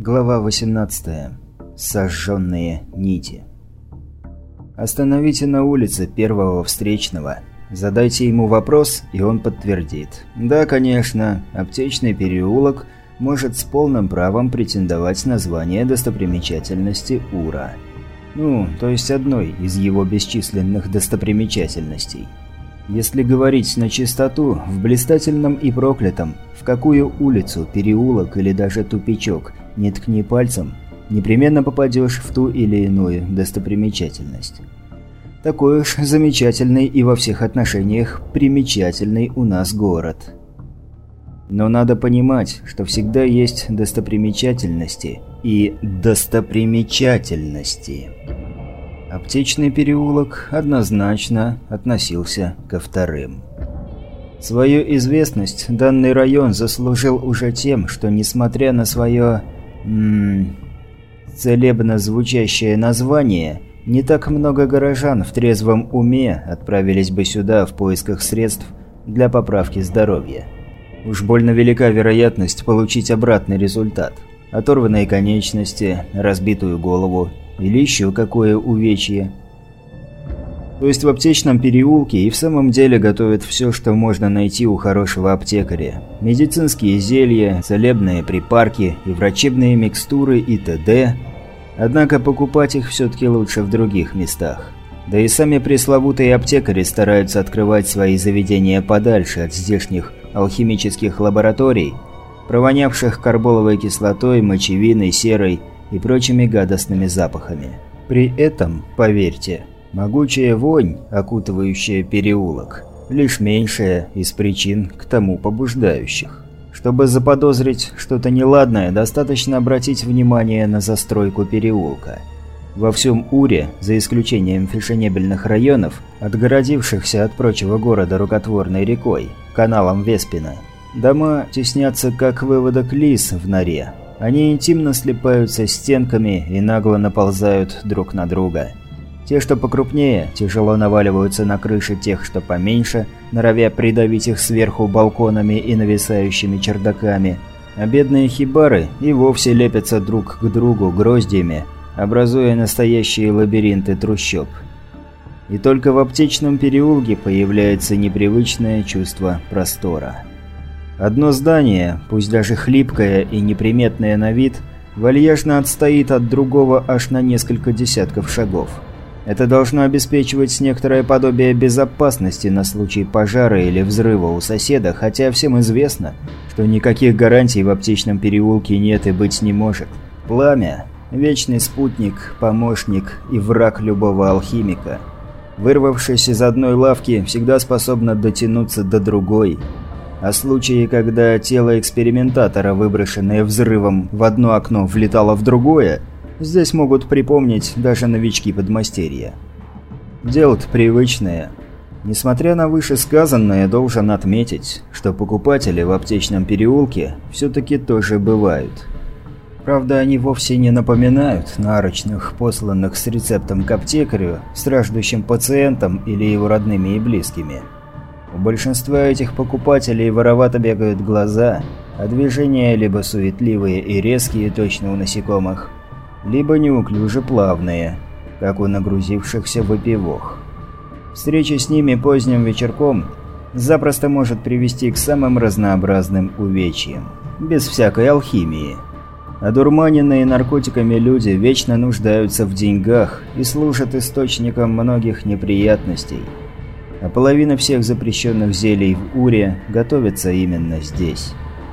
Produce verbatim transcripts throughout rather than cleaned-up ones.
Глава восемнадцатая. Сожженные нити. Остановите на улице первого встречного. Задайте ему вопрос, и он подтвердит. Да, конечно, аптечный переулок может с полным правом претендовать на звание достопримечательности Ура. Ну, то есть одной из его бесчисленных достопримечательностей. Если говорить на чистоту, в блистательном и проклятом, в какую улицу, переулок или даже тупичок не ткни пальцем, непременно попадешь в ту или иную достопримечательность. Такой уж замечательный и во всех отношениях примечательный у нас город. Но надо понимать, что всегда есть достопримечательности и достопримечательности. Аптечный переулок однозначно относился ко вторым. Свою известность данный район заслужил уже тем, что, несмотря на свое м- целебно звучащее название, не так много горожан в трезвом уме отправились бы сюда в поисках средств для поправки здоровья. Уж больно велика вероятность получить обратный результат – оторванные конечности, разбитую голову или еще какое увечье. То есть в аптечном переулке и в самом деле готовят все, что можно найти у хорошего аптекаря. Медицинские зелья, целебные припарки и врачебные микстуры и т.д. Однако покупать их все-таки лучше в других местах. Да и сами пресловутые аптекари стараются открывать свои заведения подальше от здешних алхимических лабораторий, провонявших карболовой кислотой, мочевиной, серой и прочими гадостными запахами. При этом, поверьте, могучая вонь, окутывающая переулок, лишь меньшая из причин к тому побуждающих. Чтобы заподозрить что-то неладное, достаточно обратить внимание на застройку переулка. Во всем Уре, за исключением фешенебельных районов, отгородившихся от прочего города рукотворной рекой, каналом Веспина, дома теснятся как выводок лис в норе. Они интимно слипаются стенками и нагло наползают друг на друга. Те, что покрупнее, тяжело наваливаются на крыши тех, что поменьше, норовя придавить их сверху балконами и нависающими чердаками, а бедные хибары и вовсе лепятся друг к другу гроздьями, образуя настоящие лабиринты трущоб. И только в аптечном переулке появляется непривычное чувство простора. Одно здание, пусть даже хлипкое и неприметное на вид, вальяжно отстоит от другого аж на несколько десятков шагов. Это должно обеспечивать некоторое подобие безопасности на случай пожара или взрыва у соседа, хотя всем известно, что никаких гарантий в аптечном переулке нет и быть не может. Пламя – вечный спутник, помощник и враг любого алхимика. Вырвавшись из одной лавки, всегда способна дотянуться до другой. А случаи, когда тело экспериментатора, выброшенное взрывом в одно окно, влетало в другое, здесь могут припомнить даже новички подмастерья. Дело-то привычное. Несмотря на вышесказанное, должен отметить, что покупатели в аптечном переулке все-таки тоже бывают. Правда, они вовсе не напоминают нарочных, посланных с рецептом к аптекарю, страждущим пациентом или его родными и близкими. У большинства этих покупателей воровато бегают глаза, а движения либо суетливые и резкие, точно у насекомых, либо неуклюже плавные, как у нагрузившихся выпивох. Встреча с ними поздним вечерком запросто может привести к самым разнообразным увечьям, без всякой алхимии. Одурманенные наркотиками люди вечно нуждаются в деньгах и служат источником многих неприятностей. А половина всех запрещенных зелий в Уре готовится именно здесь.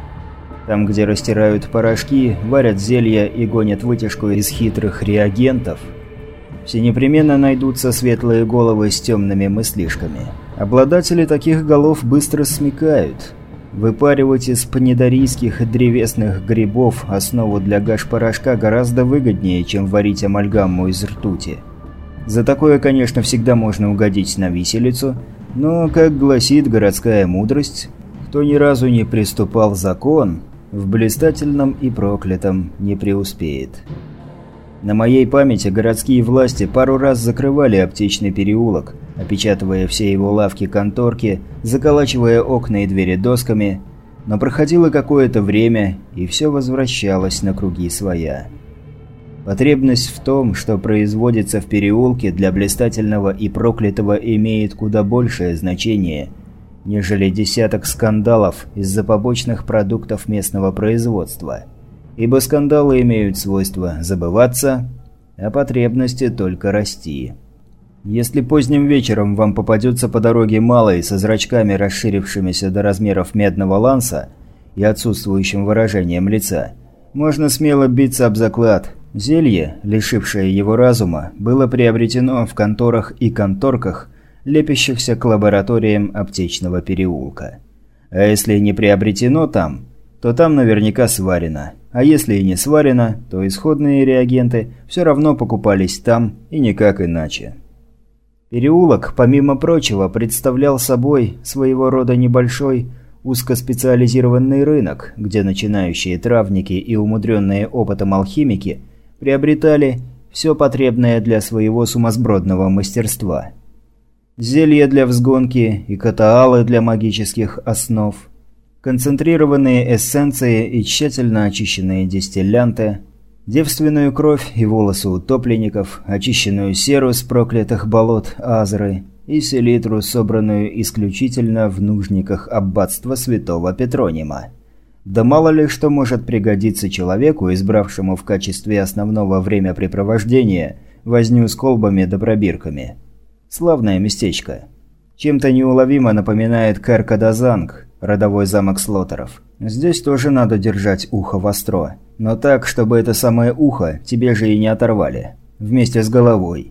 Там, где растирают порошки, варят зелья и гонят вытяжку из хитрых реагентов, все непременно найдутся светлые головы с темными мыслишками. Обладатели таких голов быстро смекают. Выпаривать из панидарийских и древесных грибов основу для гаш-порошка гораздо выгоднее, чем варить амальгаму из ртути. За такое, конечно, всегда можно угодить на виселицу, но, как гласит городская мудрость, кто ни разу не приступал закон, в блистательном и проклятом не преуспеет. На моей памяти городские власти пару раз закрывали аптечный переулок, опечатывая все его лавки-конторки, заколачивая окна и двери досками, Но проходило какое-то время, и все возвращалось на круги своя. Потребность в том, что производится в переулке, для блистательного и проклятого имеет куда большее значение, нежели десяток скандалов из-за побочных продуктов местного производства. Ибо скандалы имеют свойство забываться, а потребности только расти. Если поздним вечером вам попадется по дороге малый со зрачками, расширившимися до размеров медного ланса и отсутствующим выражением лица, можно смело биться об заклад. Зелье, лишившее его разума, было приобретено в конторах и конторках, лепящихся к лабораториям аптечного переулка. А если не приобретено там, то там наверняка сварено. А если и не сварено, то исходные реагенты все равно покупались там и никак иначе. Переулок, помимо прочего, представлял собой своего рода небольшой узкоспециализированный рынок, где начинающие травники и умудренные опытом алхимики приобретали все потребное для своего сумасбродного мастерства. Зелья для взгонки и катаалы для магических основ, концентрированные эссенции и тщательно очищенные дистиллянты, девственную кровь и волосы утопленников, очищенную серу с проклятых болот Азры и селитру, собранную исключительно в нужниках аббатства святого Петронима. Да мало ли что может пригодиться человеку, избравшему в качестве основного времяпрепровождения возню с колбами да пробирками. Славное местечко. Чем-то неуловимо напоминает Кэр-Кадазанг, родовой замок Слоттеров. Здесь тоже надо держать ухо востро. Но так, чтобы это самое ухо тебе же и не оторвали. Вместе с головой.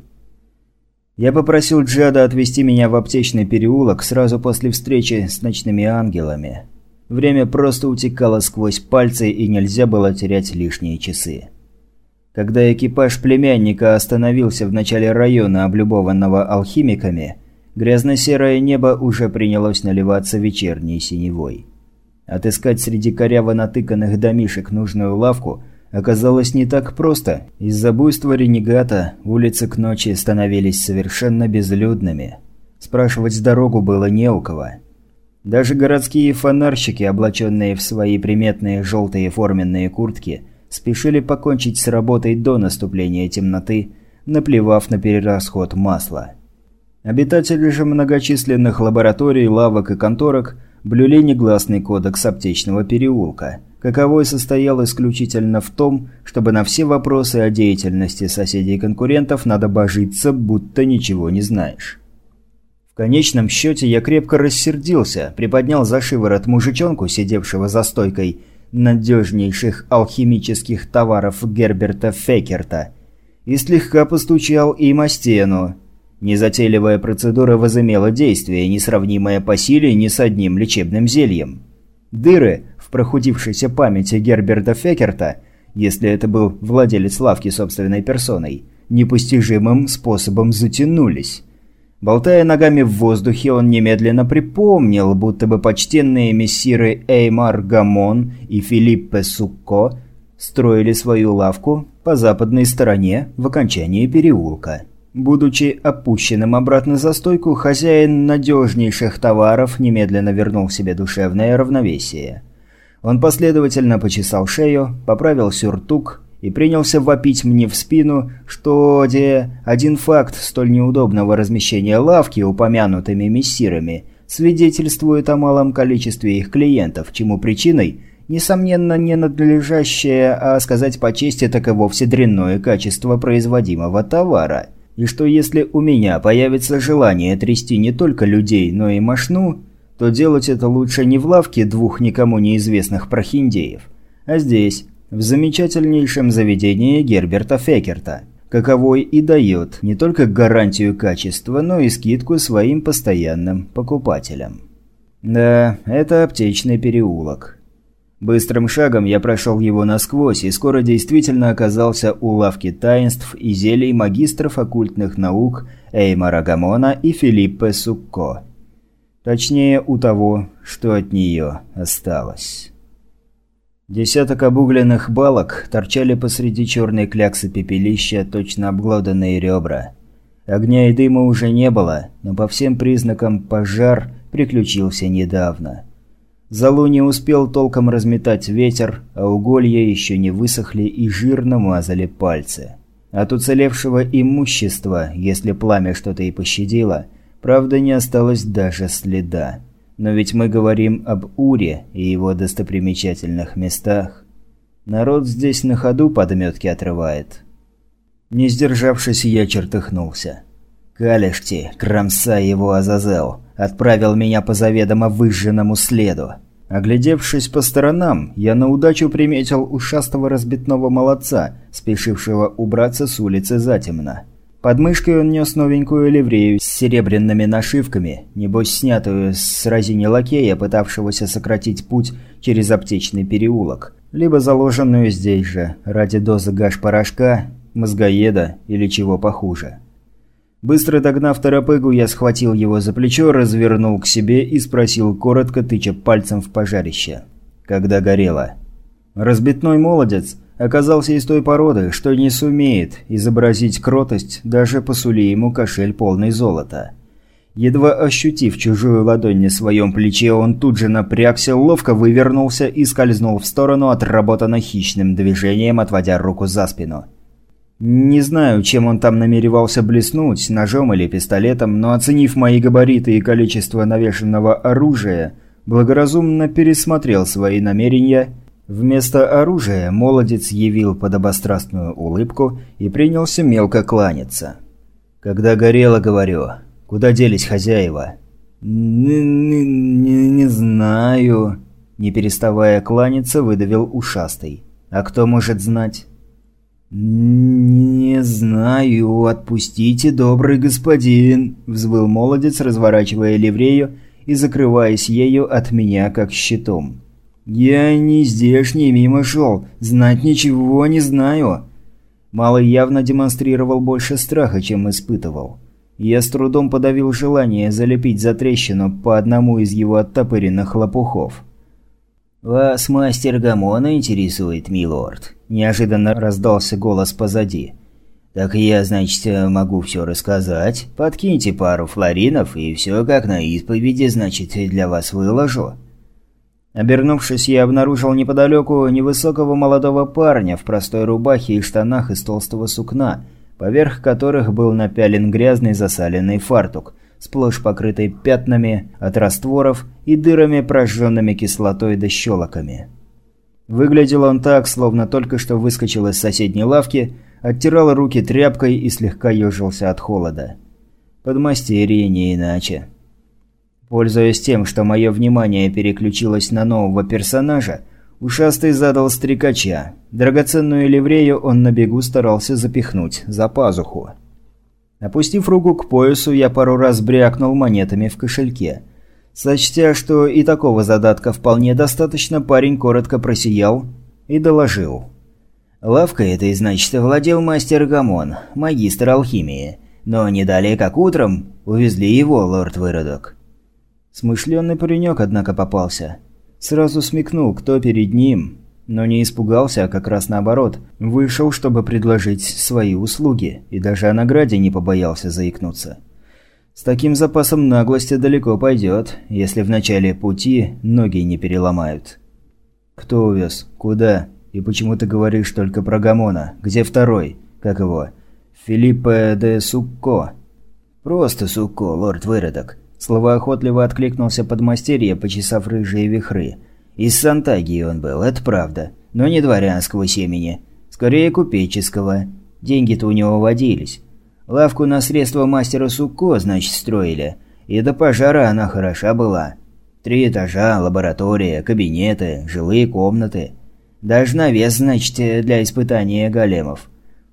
Я попросил Джада отвезти меня в аптечный переулок сразу после встречи с ночными ангелами. Время просто утекало сквозь пальцы, и нельзя было терять лишние часы. Когда экипаж племянника остановился в начале района, облюбованного алхимиками, грязно-серое небо уже принялось наливаться вечерней синевой. Отыскать среди коряво натыканных домишек нужную лавку оказалось не так просто. Из-за буйства ренегата улицы к ночи становились совершенно безлюдными. Спрашивать дорогу было не у кого. Даже городские фонарщики, облаченные в свои приметные желтые форменные куртки, спешили покончить с работой до наступления темноты, наплевав на перерасход масла. Обитатели же многочисленных лабораторий, лавок и конторок блюли негласный кодекс аптечного переулка, каковой состоял исключительно в том, чтобы на все вопросы о деятельности соседей-конкурентов надо божиться, будто ничего не знаешь. В конечном счете я крепко рассердился, приподнял за шиворот мужичонку, сидевшего за стойкой надежнейших алхимических товаров Герберта Фекерта, и слегка постучал им о стену. Незатейливая процедура возымела действие, несравнимое по силе ни с одним лечебным зельем. Дыры в прохудившейся памяти Герберта Фекерта, если это был владелец лавки собственной персоной, непостижимым способом затянулись. Болтая ногами в воздухе, он немедленно припомнил, будто бы почтенные мессиры Эймар Гамон и Филиппе Сукко строили свою лавку по западной стороне в окончании переулка. Будучи опущенным обратно за стойку, хозяин надежнейших товаров немедленно вернул себе душевное равновесие. Он последовательно почесал шею, поправил сюртук и принялся вопить мне в спину, что де один факт столь неудобного размещения лавки упомянутыми мессирами свидетельствует о малом количестве их клиентов, чему причиной, несомненно, не надлежащее, а сказать по чести, так и вовсе дрянное качество производимого товара. И что если у меня появится желание трясти не только людей, но и мошну, то делать это лучше не в лавке двух никому неизвестных прохиндеев, а здесь, в замечательнейшем заведении Герберта Фекерта, каковой и дает не только гарантию качества, но и скидку своим постоянным покупателям. Да, это аптечный переулок. Быстрым шагом я прошел его насквозь и скоро действительно оказался у лавки таинств и зелий магистров оккультных наук Эймара Гамона и Филиппе Сукко. Точнее, у того, что от нее осталось. Десяток обугленных балок торчали посреди черной кляксы пепелища, точно обглоданные ребра. Огня и дыма уже не было, но по всем признакам пожар приключился недавно. Золу не успел толком разметать ветер, а уголья еще не высохли и жирно мазали пальцы. От уцелевшего имущества, если пламя что-то и пощадило, правда не осталось даже следа. Но ведь мы говорим об Уре и его достопримечательных местах. Народ здесь на ходу подметки отрывает. Не сдержавшись, я чертыхнулся. «Калишти, кромсай его, Азазел!» Отправил меня по заведомо выжженному следу. Оглядевшись по сторонам, я на удачу приметил ушастого разбитного молодца, спешившего убраться с улицы затемно. Под мышкой он нес новенькую ливрею с серебряными нашивками, небось снятую с разини лакея, пытавшегося сократить путь через аптечный переулок, либо заложенную здесь же, ради дозы гаш-порошка, мозгоеда или чего похуже. Быстро догнав торопыгу, я схватил его за плечо, развернул к себе и спросил, коротко тыча пальцем в пожарище. Когда горело. Разбитной молодец оказался из той породы, что не сумеет изобразить кротость, даже посули ему кошель полный золота. Едва ощутив чужую ладонь на своем плече, он тут же напрягся, ловко вывернулся и скользнул в сторону, отработанно хищным движением, отводя руку за спину. Не знаю, чем он там намеревался блеснуть, ножом или пистолетом, но оценив мои габариты и количество навешенного оружия, благоразумно пересмотрел свои намерения. Вместо оружия молодец явил подобострастную улыбку и принялся мелко кланяться. «Когда горело, говорю, куда делись хозяева?» «Не, не, не, не знаю», – не переставая кланяться, выдавил ушастый. «А кто может знать?» «Не знаю, отпустите, добрый господин», – взвыл молодец, разворачивая ливрею и закрываясь ею от меня как щитом. «Я не здешний, мимо шел, знать ничего не знаю». Малый явно демонстрировал больше страха, чем испытывал. Я с трудом подавил желание залепить за трещину по одному из его оттопыренных лопухов. «Вас мастер Гамона интересует, милорд?» – неожиданно раздался голос позади. «Так я, значит, могу все рассказать. Подкиньте пару флоринов, и все как на исповеди, значит, для вас выложу». Обернувшись, я обнаружил неподалеку невысокого молодого парня в простой рубахе и штанах из толстого сукна, поверх которых был напялен грязный засаленный фартук, сплошь покрытый пятнами от растворов и дырами, прожженными кислотой да щелоками. Выглядел он так, словно только что выскочил из соседней лавки, оттирал руки тряпкой и слегка ежился от холода. Подмастерье не иначе. Пользуясь тем, что мое внимание переключилось на нового персонажа, ушастый задал стрекача. Драгоценную ливрею он на бегу старался запихнуть за пазуху. Опустив руку к поясу, я пару раз брякнул монетами в кошельке. Сочтя, что и такого задатка вполне достаточно, парень коротко просиял и доложил. Лавкой этой, значит, владел мастер Гамон, магистр алхимии. Но не далее как утром увезли его, лорд-выродок. Смышленый паренек, однако, попался. Сразу смекнул, кто перед ним, но не испугался, а как раз наоборот. Вышел, чтобы предложить свои услуги, и даже о награде не побоялся заикнуться. С таким запасом наглости далеко пойдет, если в начале пути ноги не переломают. «Кто увез? Куда? И почему ты говоришь только про Гамона? Где второй? Как его? Филиппе де Сукко?» «Просто Сукко, лорд-выродок». Словоохотливо откликнулся подмастерье, почесав рыжие вихры. «Из Сантагии он был, это правда. Но не дворянского семени. Скорее купеческого. Деньги-то у него водились. Лавку на средства мастера Сукко, значит, строили. И до пожара она хороша была. Три этажа, лаборатория, кабинеты, жилые комнаты. Даже навес, значит, для испытания големов.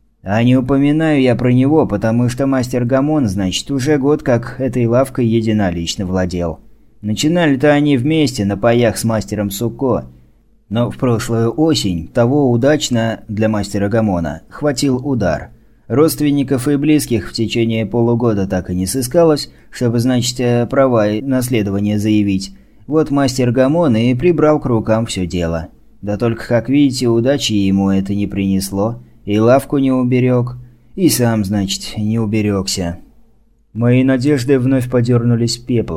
А не упоминаю я про него, потому что мастер Гамон, значит, уже год как этой лавкой единолично владел. Начинали-то они вместе на паях с мастером Сукко. Но в прошлую осень того удачно для мастера Гамона хватил удар. Родственников и близких в течение полугода так и не сыскалось, чтобы, значит, права наследования заявить. Вот мастер Гамон и прибрал к рукам все дело. Да только, как видите, удачи ему это не принесло. И лавку не уберег, и сам, значит, не уберегся. Мои надежды вновь подернулись пеплом.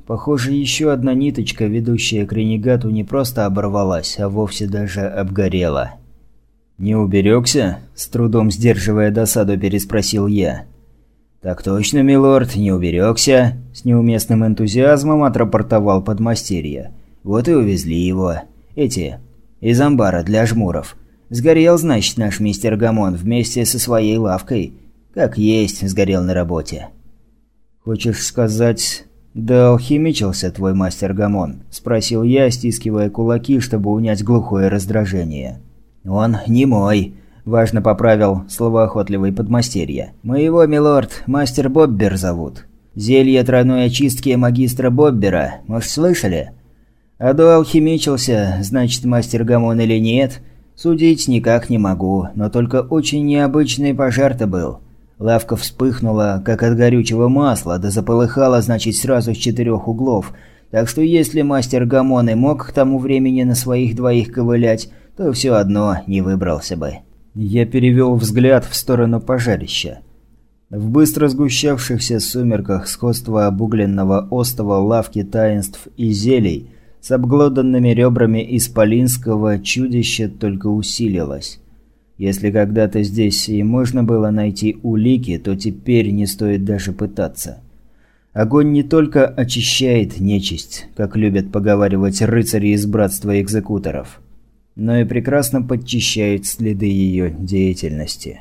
Похоже, еще одна ниточка, ведущая к ренегату, не просто оборвалась, а вовсе даже обгорела. «Не уберегся?» – с трудом сдерживая досаду, переспросил я. «Так точно, милорд, не уберегся», – с неуместным энтузиазмом отрапортовал подмастерье. «Вот и увезли его. Эти, из амбара для жмуров. Сгорел, значит, наш мистер Гамон вместе со своей лавкой. Как есть, сгорел на работе». «Хочешь сказать, да алхимичился твой мастер Гамон?» – спросил я, стискивая кулаки, чтобы унять глухое раздражение. «Он не мой», – важно поправил словоохотливый подмастерье. «Моего, милорд, мастер Боббер зовут. Зелье тройной очистки магистра Боббера, может, слышали? А до алхимичился, значит, мастер Гамон или нет, судить никак не могу, но только очень необычный пожар-то был. Лавка вспыхнула, как от горючего масла, да заполыхала, значит, сразу с четырех углов. Так что если мастер Гамон и мог к тому времени на своих двоих ковылять, то все одно не выбрался бы». Я перевел взгляд в сторону пожарища. В быстро сгущавшихся сумерках сходство обугленного остова лавки таинств и зелий с обглоданными ребрами исполинского чудища только усилилось. Если когда-то здесь и можно было найти улики, то теперь не стоит даже пытаться. Огонь не только очищает нечисть, как любят поговаривать рыцари из братства экзекуторов, но и прекрасно подчищает следы ее деятельности.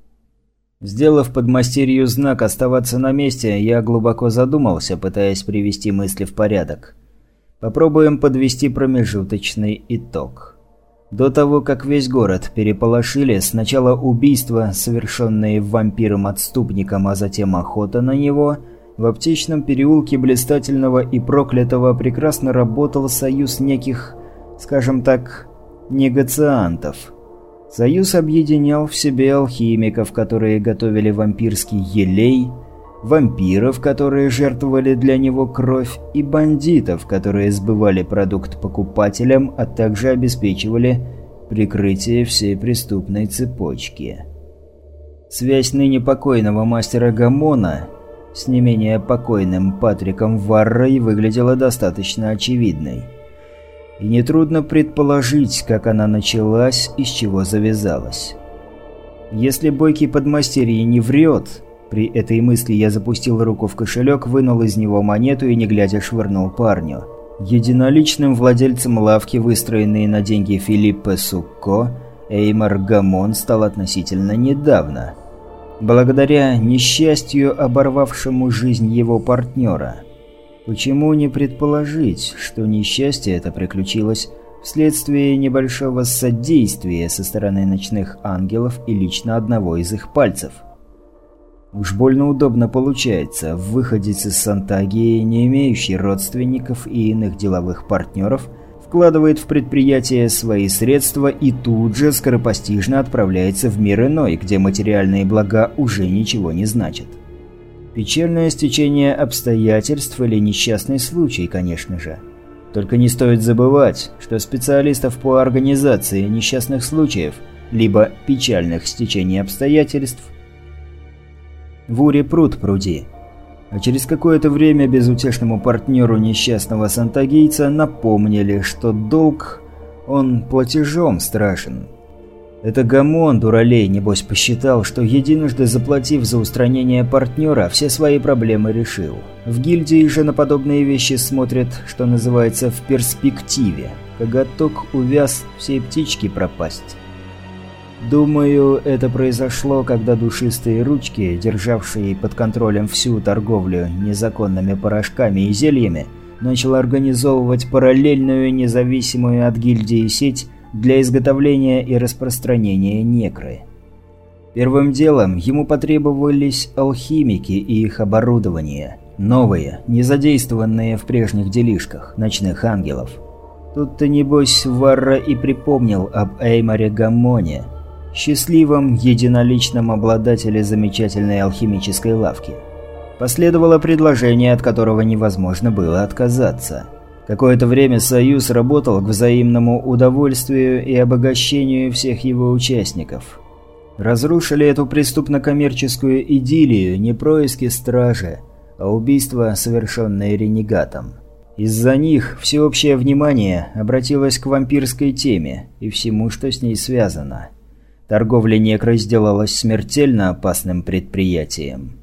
Сделав подмастерью знак оставаться на месте, я глубоко задумался, пытаясь привести мысли в порядок. Попробуем подвести промежуточный итог. До того, как весь город переполошили, сначала убийства, совершенные вампиром-отступником, а затем охота на него, в аптечном переулке Блистательного и Проклятого прекрасно работал союз неких, скажем так, негациантов. Союз объединял в себе алхимиков, которые готовили вампирский елей, вампиров, которые жертвовали для него кровь, и бандитов, которые сбывали продукт покупателям, а также обеспечивали прикрытие всей преступной цепочки. Связь ныне покойного мастера Гамона с не менее покойным Патриком Варрой выглядела достаточно очевидной. И нетрудно предположить, как она началась и с чего завязалась. Если бойкий подмастерье не врет... При этой мысли я запустил руку в кошелек, вынул из него монету и, не глядя, швырнул парню. Единоличным владельцем лавки, выстроенной на деньги Филиппе Сукко, Эймар Гамон стал относительно недавно. Благодаря несчастью, оборвавшему жизнь его партнера. Почему не предположить, что несчастье это приключилось вследствие небольшого содействия со стороны ночных ангелов и лично одного из их пальцев? Уж больно удобно получается, выходец из Сантагии, не имеющий родственников и иных деловых партнеров, вкладывает в предприятие свои средства и тут же скоропостижно отправляется в мир иной, где материальные блага уже ничего не значат. Печальное стечение обстоятельств или несчастный случай, конечно же. Только не стоит забывать, что специалистов по организации несчастных случаев, либо печальных стечений обстоятельств, в Уре пруд пруди. А через какое-то время безутешному партнеру несчастного сантагийца напомнили, что долг, он платежом страшен. Это Гамон, дуралей, небось посчитал, что единожды заплатив за устранение партнера, все свои проблемы решил. В гильдии же на подобные вещи смотрят, что называется, в перспективе. Коготок увяз, всей птички пропасть. Думаю, это произошло, когда душистые ручки, державшие под контролем всю торговлю незаконными порошками и зельями, начал организовывать параллельную независимую от гильдии сеть для изготовления и распространения некры. Первым делом ему потребовались алхимики и их оборудование, новые, не задействованные в прежних делишках, ночных ангелов. Тут-то, небось, Варра и припомнил об Эймаре Гамоне, счастливом единоличном обладателе замечательной алхимической лавки. Последовало предложение, от которого невозможно было отказаться. Какое-то время Союз работал к взаимному удовольствию и обогащению всех его участников. Разрушили эту преступно-коммерческую идиллию не происки стражи, а убийства, совершенные ренегатом. Из-за них всеобщее внимание обратилось к вампирской теме и всему, что с ней связано. Торговля некрой сделалась смертельно опасным предприятием.